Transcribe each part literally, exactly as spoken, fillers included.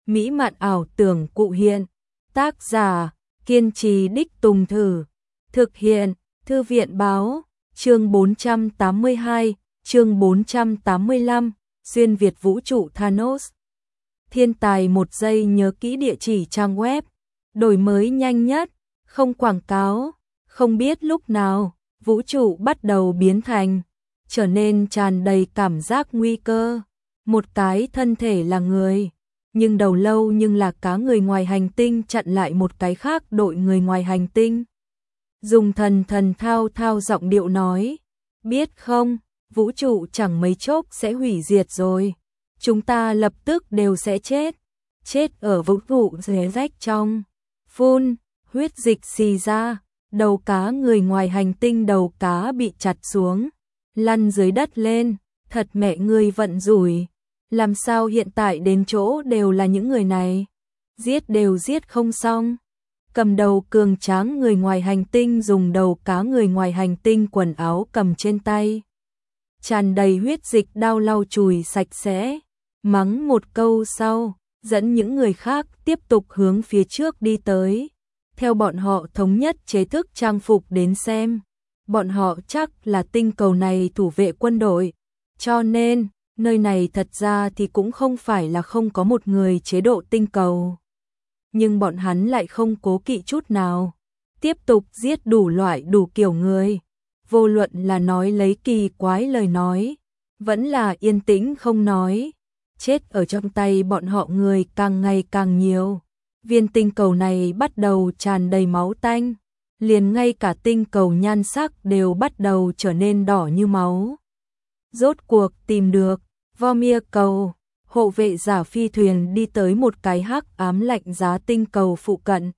mỹ mạn ảo tưởng cụ hiện. Tác giả, kiên trì đích tùng thử. Thực hiện, Thư viện báo, chương bốn trăm tám mươi hai, chương bốn trăm tám mươi lăm, xuyên Việt vũ trụ Thanos. Thiên tài một giây nhớ kỹ địa chỉ trang web, đổi mới nhanh nhất, không quảng cáo, không biết lúc nào, vũ trụ bắt đầu biến thành, trở nên tràn đầy cảm giác nguy cơ. Một cái thân thể là người, nhưng đầu lâu nhưng là cá người ngoài hành tinh chặn lại một cái khác đội người ngoài hành tinh. Dùng thần thần thao thao giọng điệu nói, biết không, vũ trụ chẳng mấy chốc sẽ hủy diệt rồi. Chúng ta lập tức đều sẽ chết, chết ở vũ trụ rẽ rách trong. Phun, huyết dịch xì ra, đầu cá người ngoài hành tinh đầu cá bị chặt xuống, lăn dưới đất lên, thật mẹ ngươi vận rủi. Làm sao hiện tại đến chỗ đều là những người này, giết đều giết không xong. Cầm đầu cường tráng người ngoài hành tinh dùng đầu cá người ngoài hành tinh quần áo cầm trên tay, tràn đầy huyết dịch đao lau chùi sạch sẽ, mắng một câu sau, dẫn những người khác tiếp tục hướng phía trước đi tới. Theo bọn họ thống nhất chế thức trang phục đến xem, bọn họ chắc là tinh cầu này thủ vệ quân đội, cho nên nơi này thật ra thì cũng không phải là không có một người chế độ tinh cầu. Nhưng bọn hắn lại không cố kỵ chút nào, tiếp tục giết đủ loại đủ kiểu người, vô luận là nói lấy kỳ quái lời nói, vẫn là yên tĩnh không nói, chết ở trong tay bọn họ người càng ngày càng nhiều. Viên tinh cầu này bắt đầu tràn đầy máu tanh, liền ngay cả tinh cầu nhan sắc đều bắt đầu trở nên đỏ như máu. Rốt cuộc tìm được Vormir cầu, hộ vệ giả phi thuyền đi tới một cái hắc ám lạnh giá tinh cầu phụ cận.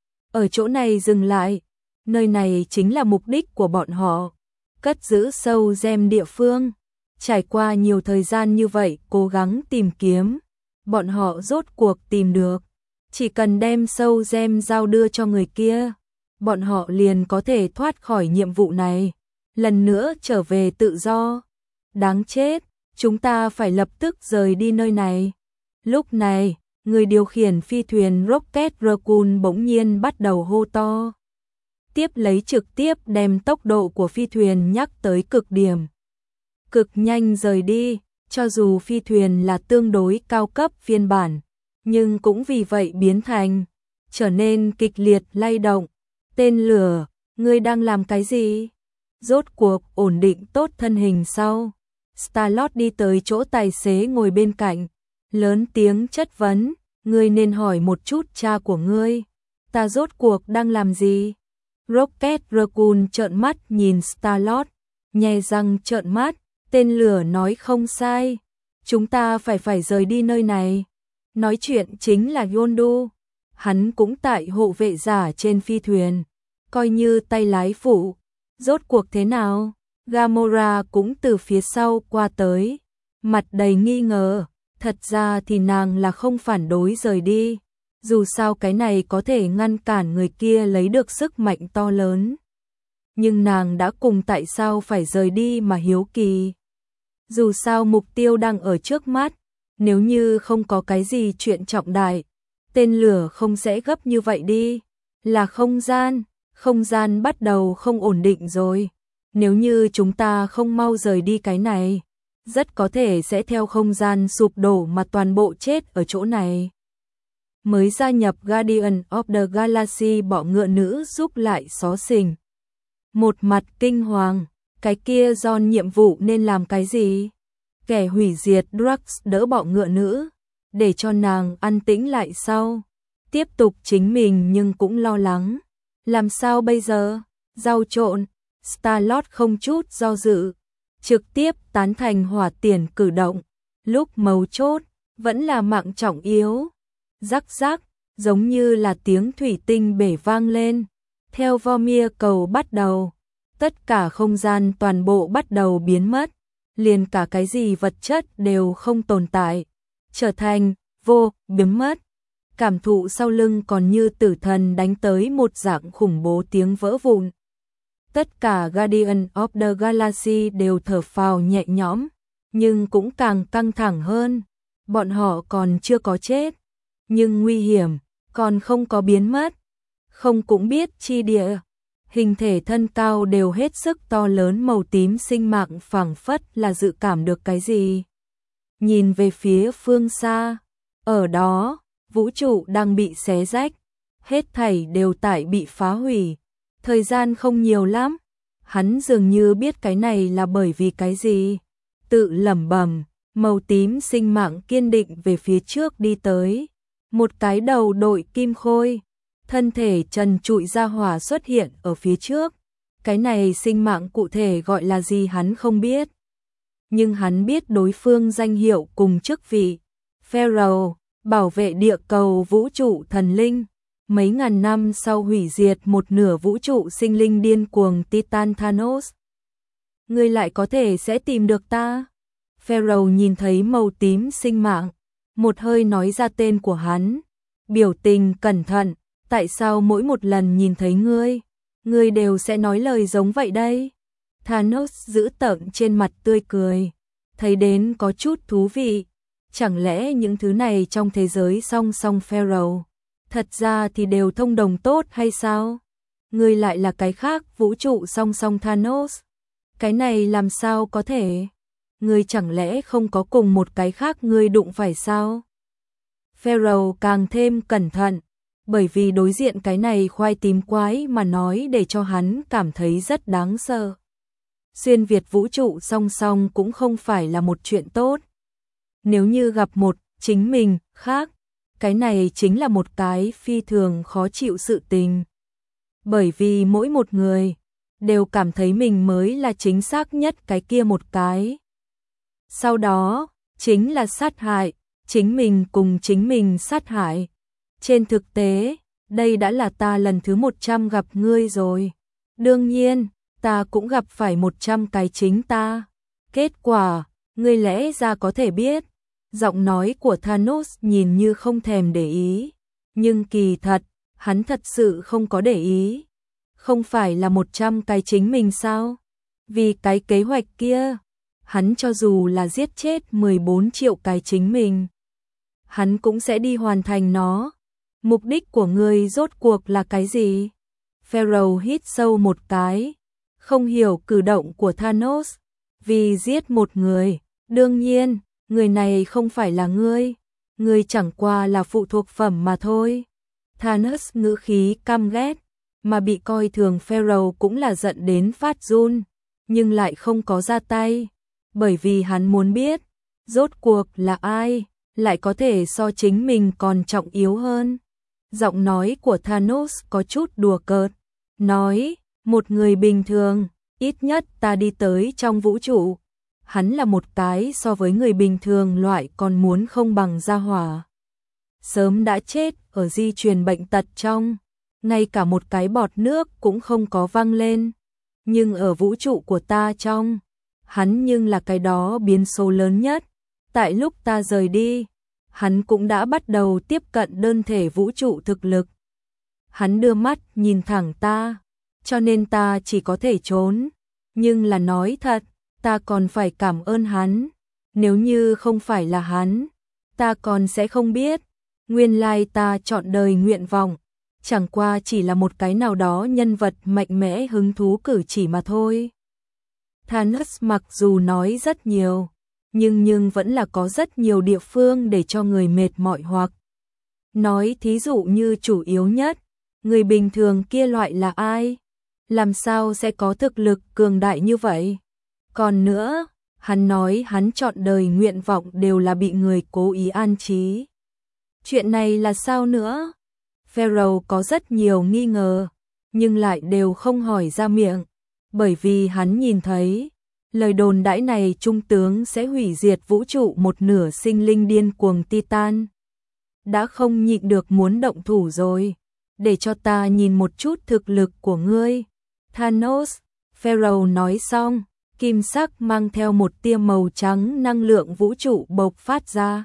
Ở chỗ này dừng lại, nơi này chính là mục đích của bọn họ, cất giữ sâu gem địa phương. Trải qua nhiều thời gian như vậy cố gắng tìm kiếm, bọn họ rốt cuộc tìm được. Chỉ cần đem sâu gem giao đưa cho người kia, bọn họ liền có thể thoát khỏi nhiệm vụ này, lần nữa trở về tự do. Đáng chết, chúng ta phải lập tức rời đi nơi này. Lúc này, người điều khiển phi thuyền Rocket Raccoon bỗng nhiên bắt đầu hô to. Tiếp lấy trực tiếp đem tốc độ của phi thuyền nhắc tới cực điểm. Cực nhanh rời đi, cho dù phi thuyền là tương đối cao cấp phiên bản, nhưng cũng vì vậy biến thành, trở nên kịch liệt lay động. Tên lửa, ngươi đang làm cái gì? Rốt cuộc ổn định tốt thân hình sau, Star-Lord đi tới chỗ tài xế ngồi bên cạnh, lớn tiếng chất vấn, ngươi nên hỏi một chút cha của ngươi, ta rốt cuộc đang làm gì? Rocket Raccoon trợn mắt nhìn Star-Lord, nhe răng trợn mắt, tên lửa nói không sai, chúng ta phải phải rời đi nơi này. Nói chuyện chính là Yondu, hắn cũng tại hộ vệ giả trên phi thuyền, coi như tay lái phụ. Rốt cuộc thế nào? Gamora cũng từ phía sau qua tới, mặt đầy nghi ngờ, thật ra thì nàng là không phản đối rời đi, dù sao cái này có thể ngăn cản người kia lấy được sức mạnh to lớn. Nhưng nàng đã cùng tại sao phải rời đi mà hiếu kỳ. Dù sao mục tiêu đang ở trước mắt, nếu như không có cái gì chuyện trọng đại, tên lửa không sẽ gấp như vậy đi. Là không gian, không gian bắt đầu không ổn định rồi. Nếu như chúng ta không mau rời đi cái này, rất có thể sẽ theo không gian sụp đổ mà toàn bộ chết ở chỗ này. Mới gia nhập Guardian of the Galaxy bọ ngựa nữ giúp lại xó xỉnh. Một mặt kinh hoàng, cái kia John nhiệm vụ nên làm cái gì? Kẻ hủy diệt Drax đỡ bọ ngựa nữ, để cho nàng an tĩnh lại sau. Tiếp tục chính mình nhưng cũng lo lắng. Làm sao bây giờ? Rau trộn, Star-Lord không chút do dự, trực tiếp tán thành hỏa tiền cử động. Lúc mấu chốt, vẫn là mạng trọng yếu. Rắc rắc, giống như là tiếng thủy tinh bể vang lên. Theo Vormir cầu bắt đầu, tất cả không gian toàn bộ bắt đầu biến mất, liền cả cái gì vật chất đều không tồn tại, trở thành vô, biến mất. Cảm thụ sau lưng còn như tử thần đánh tới một dạng khủng bố tiếng vỡ vụn. Tất cả Guardian of the Galaxy đều thở phào nhẹ nhõm, nhưng cũng càng căng thẳng hơn. Bọn họ còn chưa có chết. nhưng nguy hiểm còn không có biến mất. Không cũng biết chi địa, hình thể thân cao đều hết sức to lớn màu tím sinh mạng phảng phất là dự cảm được cái gì. Nhìn về phía phương xa, ở đó, vũ trụ đang bị xé rách, hết thảy đều tại bị phá hủy. Thời gian không nhiều lắm, hắn dường như biết cái này là bởi vì cái gì. Tự lẩm bẩm, màu tím sinh mạng kiên định về phía trước đi tới. Một cái đầu đội kim khôi, thân thể trần trụi ra hỏa xuất hiện ở phía trước. Cái này sinh mạng cụ thể gọi là gì hắn không biết. Nhưng hắn biết đối phương danh hiệu cùng chức vị. Pharaoh, bảo vệ địa cầu vũ trụ thần linh. Mấy ngàn năm sau hủy diệt một nửa vũ trụ sinh linh điên cuồng Titan Thanos. Ngươi lại có thể sẽ tìm được ta. Pharaoh nhìn thấy màu tím sinh mạng, một hơi nói ra tên của hắn. Biểu tình cẩn thận, tại sao mỗi một lần nhìn thấy ngươi, ngươi đều sẽ nói lời giống vậy đây? Thanos giữ tợn trên mặt tươi cười, thấy đến có chút thú vị. Chẳng lẽ những thứ này trong thế giới song song Pharaoh, thật ra thì đều thông đồng tốt hay sao? Ngươi lại là cái khác vũ trụ song song Thanos. Cái này làm sao có thể? Ngươi chẳng lẽ không có cùng một cái khác ngươi đụng phải sao? Pharaoh càng thêm cẩn thận, bởi vì đối diện cái này khoai tím quái mà nói để cho hắn cảm thấy rất đáng sợ. Xuyên Việt vũ trụ song song cũng không phải là một chuyện tốt. Nếu như gặp một chính mình khác, cái này chính là một cái phi thường khó chịu sự tình. Bởi vì mỗi một người đều cảm thấy mình mới là chính xác nhất cái kia một cái. Sau đó, chính là sát hại, chính mình cùng chính mình sát hại. Trên thực tế, đây đã là ta lần thứ một trăm gặp ngươi rồi. Đương nhiên, ta cũng gặp phải một trăm cái chính ta. Kết quả, ngươi lẽ ra có thể biết. Giọng nói của Thanos nhìn như không thèm để ý. Nhưng kỳ thật, hắn thật sự không có để ý. Không phải là một trăm cái chính mình sao? Vì cái kế hoạch kia, hắn cho dù là giết chết mười bốn triệu cái chính mình, hắn cũng sẽ đi hoàn thành nó. Mục đích của ngươi rốt cuộc là cái gì? Pharaoh hít sâu một cái, không hiểu cử động của Thanos. Vì giết một người, đương nhiên, người này không phải là ngươi, ngươi chẳng qua là phụ thuộc phẩm mà thôi. Thanos ngữ khí căm ghét, mà bị coi thường Pharaoh cũng là giận đến phát run, nhưng lại không có ra tay, bởi vì hắn muốn biết, rốt cuộc là ai, lại có thể so chính mình còn trọng yếu hơn. Giọng nói của Thanos có chút đùa cợt, nói, một người bình thường, ít nhất ta đi tới trong vũ trụ. Hắn là một cái so với người bình thường loại còn muốn không bằng gia hỏa. Sớm đã chết ở di truyền bệnh tật trong, ngay cả một cái bọt nước cũng không có văng lên. Nhưng ở vũ trụ của ta trong, hắn nhưng là cái đó biến số lớn nhất. Tại lúc ta rời đi, hắn cũng đã bắt đầu tiếp cận đơn thể vũ trụ thực lực. Hắn đưa mắt nhìn thẳng ta, cho nên ta chỉ có thể trốn. Nhưng là nói thật, ta còn phải cảm ơn hắn. Nếu như không phải là hắn, ta còn sẽ không biết. Nguyên lai ta chọn đời nguyện vọng, chẳng qua chỉ là một cái nào đó nhân vật mạnh mẽ hứng thú cử chỉ mà thôi. Thanos mặc dù nói rất nhiều, nhưng nhưng vẫn là có rất nhiều địa phương để cho người mệt mỏi hoặc. Nói thí dụ như chủ yếu nhất, người bình thường kia loại là ai? Làm sao sẽ có thực lực cường đại như vậy? Còn nữa, hắn nói hắn chọn đời nguyện vọng đều là bị người cố ý an trí. Chuyện này là sao nữa? Pharaoh có rất nhiều nghi ngờ, nhưng lại đều không hỏi ra miệng, bởi vì hắn nhìn thấy, lời đồn đãi này trung tướng sẽ hủy diệt vũ trụ một nửa sinh linh điên cuồng Titan. Đã không nhịn được muốn động thủ rồi, để cho ta nhìn một chút thực lực của ngươi. Thanos, Pharaoh nói xong, kim sắc mang theo một tia màu trắng năng lượng vũ trụ bộc phát ra,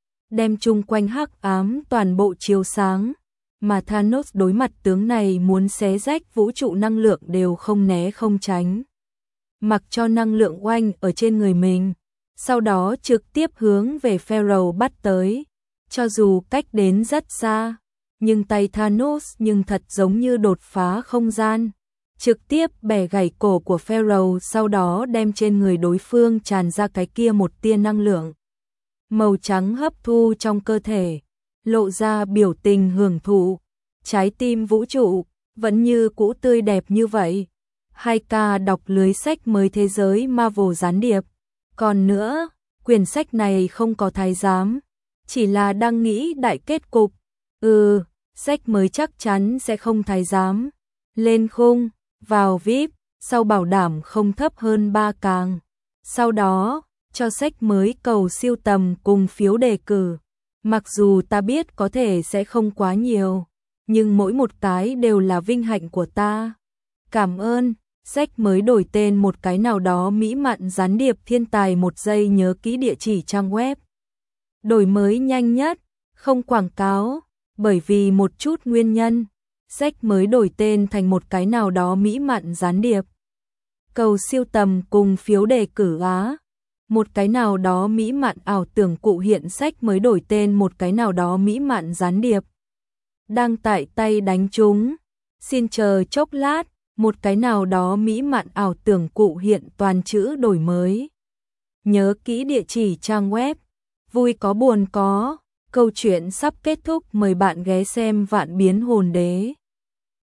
đem chung quanh hắc ám toàn bộ chiếu sáng, mà Thanos đối mặt tướng này muốn xé rách vũ trụ năng lượng đều không né không tránh. Mặc cho năng lượng oanh ở trên người mình, sau đó trực tiếp hướng về Pharaoh bắt tới. Cho dù cách đến rất xa, nhưng tay Thanos nhưng thật giống như đột phá không gian, trực tiếp bẻ gãy cổ của Pharaoh, sau đó đem trên người đối phương tràn ra cái kia một tia năng lượng màu trắng hấp thu trong cơ thể, lộ ra biểu tình hưởng thụ. Trái tim vũ trụ vẫn như cũ tươi đẹp như vậy. hai ca đọc lưới sách mới thế giới Marvel gián điệp. Còn nữa, quyển sách này không có thái giám, chỉ là đang nghĩ đại kết cục. Ừ, sách mới chắc chắn sẽ không thái giám. Lên khung, vào vi ai pi, sau bảo đảm không thấp hơn ba càng. Sau đó, cho sách mới cầu siêu tầm cùng phiếu đề cử. Mặc dù ta biết có thể sẽ không quá nhiều, nhưng mỗi một cái đều là vinh hạnh của ta. Cảm ơn. Sách mới đổi tên một cái nào đó mỹ mạn gián điệp thiên tài một giây nhớ kỹ địa chỉ trang web. Đổi mới nhanh nhất, không quảng cáo, bởi vì một chút nguyên nhân. Sách mới đổi tên thành một cái nào đó mỹ mạn gián điệp. Cầu siêu tầm cùng phiếu đề cử á. Một cái nào đó mỹ mạn ảo tưởng cụ hiện sách mới đổi tên một cái nào đó mỹ mạn gián điệp. Đang tại tay đánh trúng. Xin chờ chốc lát, một cái nào đó mỹ mạn ảo tưởng cụ hiện toàn chữ đổi mới. Nhớ kỹ địa chỉ trang web. Vui có buồn có. Câu chuyện sắp kết thúc, mời bạn ghé xem Vạn Biến Hồn Đế.